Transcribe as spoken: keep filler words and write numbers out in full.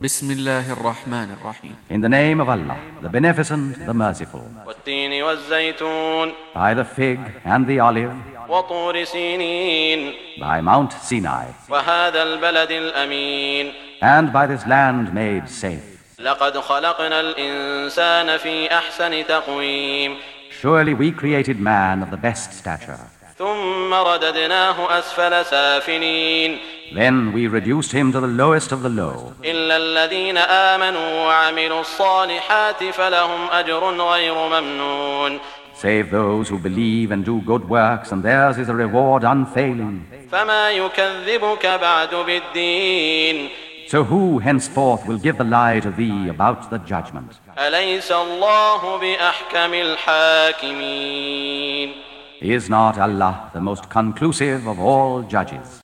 Bismillahir Rahmanir Rahim. In the name of Allah, the Beneficent, the Merciful. والتين والزيتون By the fig and the olive, وطور سينين by Mount Sinai, وهذا البلد الأمين and by this land made safe. لقد خلقنا الإنسان في أحسن تقويم Surely we created man of the best stature. ثم رددناه أسفل سافلين Then we reduced him to the lowest of the low. إلا الذين آمنوا وعملوا الصالحات فلهم أجر غير ممنون Save those who believe and do good works, and theirs is a reward unfailing. فما يكذبك بعد بالدين So who henceforth will give the lie to thee about the judgment? أليس الله بأحكم الحاكمين Is not Allah the most conclusive of all judges?